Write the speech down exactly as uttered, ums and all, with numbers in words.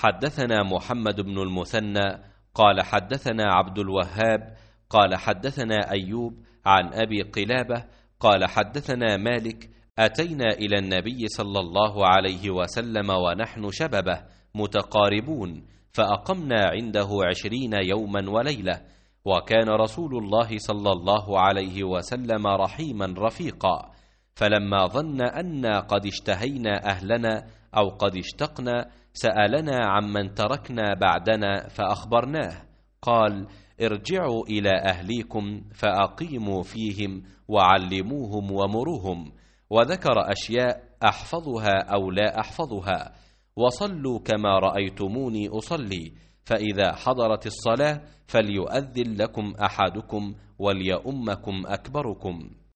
حدثنا محمد بن المثنى قال حدثنا عبد الوهاب قال حدثنا أيوب عن أبي قلابة قال حدثنا مالك أتينا إلى النبي صلى الله عليه وسلم ونحن شببه متقاربون، فأقمنا عنده عشرين يوما وليلة، وكان رسول الله صلى الله عليه وسلم رحيما رفيقا، فلما ظن أنا قد اشتهينا أهلنا أو قد اشتقنا سألنا عمن تركنا بعدنا فأخبرناه، قال: ارجعوا إلى أهليكم فأقيموا فيهم وعلموهم ومروهم، وذكر أشياء أحفظها أو لا أحفظها، وصلوا كما رأيتموني أصلي، فإذا حضرت الصلاة فليؤذن لكم أحدكم وليؤمكم أكبركم.